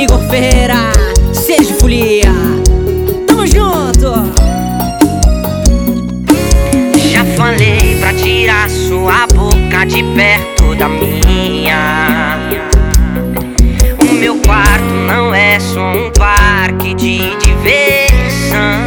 Igor Ferreira, Sérgio Folia, tamo junto. Já falei pra tirar sua boca de perto da minha. O meu quarto não é só um parque de diversão.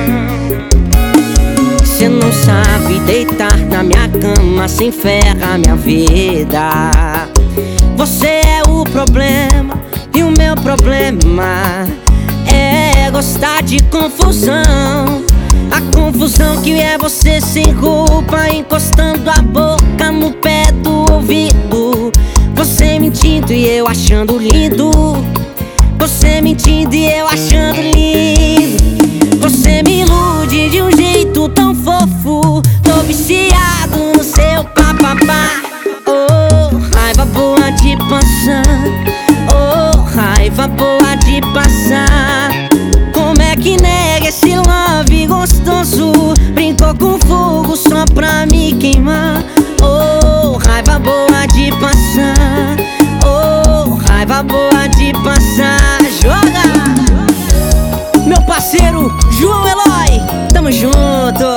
Cê não sabe deitar na minha cama, sem ferra minha vida. Você é o problema e o meu problema é gostar de confusão. A confusão que é você sem roupa, encostando a boca no pé do ouvido. Você mentindo e eu achando lindo. Você mentindo e eu achando lindo. Você me ilude de um jeito tão fofo. Tô viciado no seu papapá. Oh, raiva boa de passar. Oh, raiva boa de passar. Como é que nega esse love gostoso? Brincou com fogo só pra me queimar. Oh, raiva boa de passar. Oh, raiva boa de passar. Joga! Meu parceiro João Eloy, tamo junto.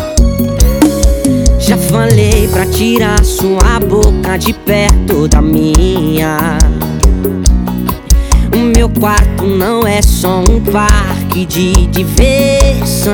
Já falei pra tirar sua boca de perto da minha. O meu quarto não é só um parque de diversão.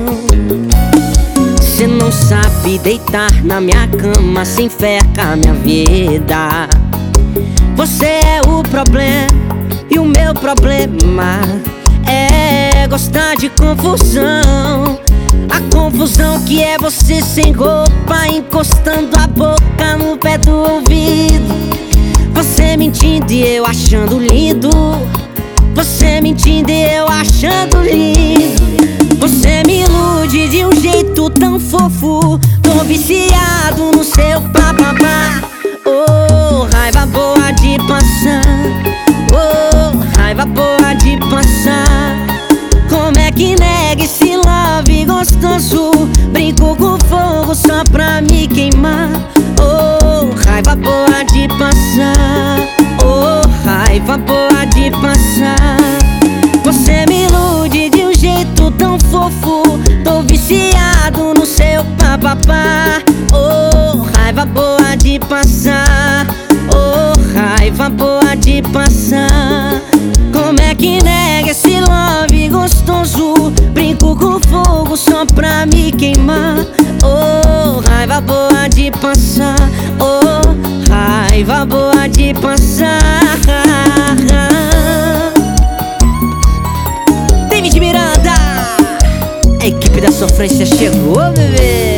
Cê não sabe deitar na minha cama, sem fé com a minha vida. Você é o problema e o meu problema é gostar de confusão. A confusão que é você sem roupa, encostando a boca no pé do ouvido. Você mentindo e eu achando lindo. Você mentindo e eu achando lindo. Você me ilude de um jeito tão fofo. Tô viciado no seu papapá. Oh, raiva boa de passar. Oh, raiva boa de passar. Como é que nega esse love gostoso? Brinco com fogo só pra me queimar. Oh, raiva boa de passar. Oh, raiva boa de passar. Você me ilude de um jeito tão fofo. Tô viciado no seu papapá. Oh, raiva boa de passar. Oh, raiva boa de passar. Como é que nega esse love gostoso? Brinco com fogo só pra me queimar. Oh, raiva boa de passar. Oh, raiva boa de passar. David Miranda, a equipe da sofrência chegou, bebê.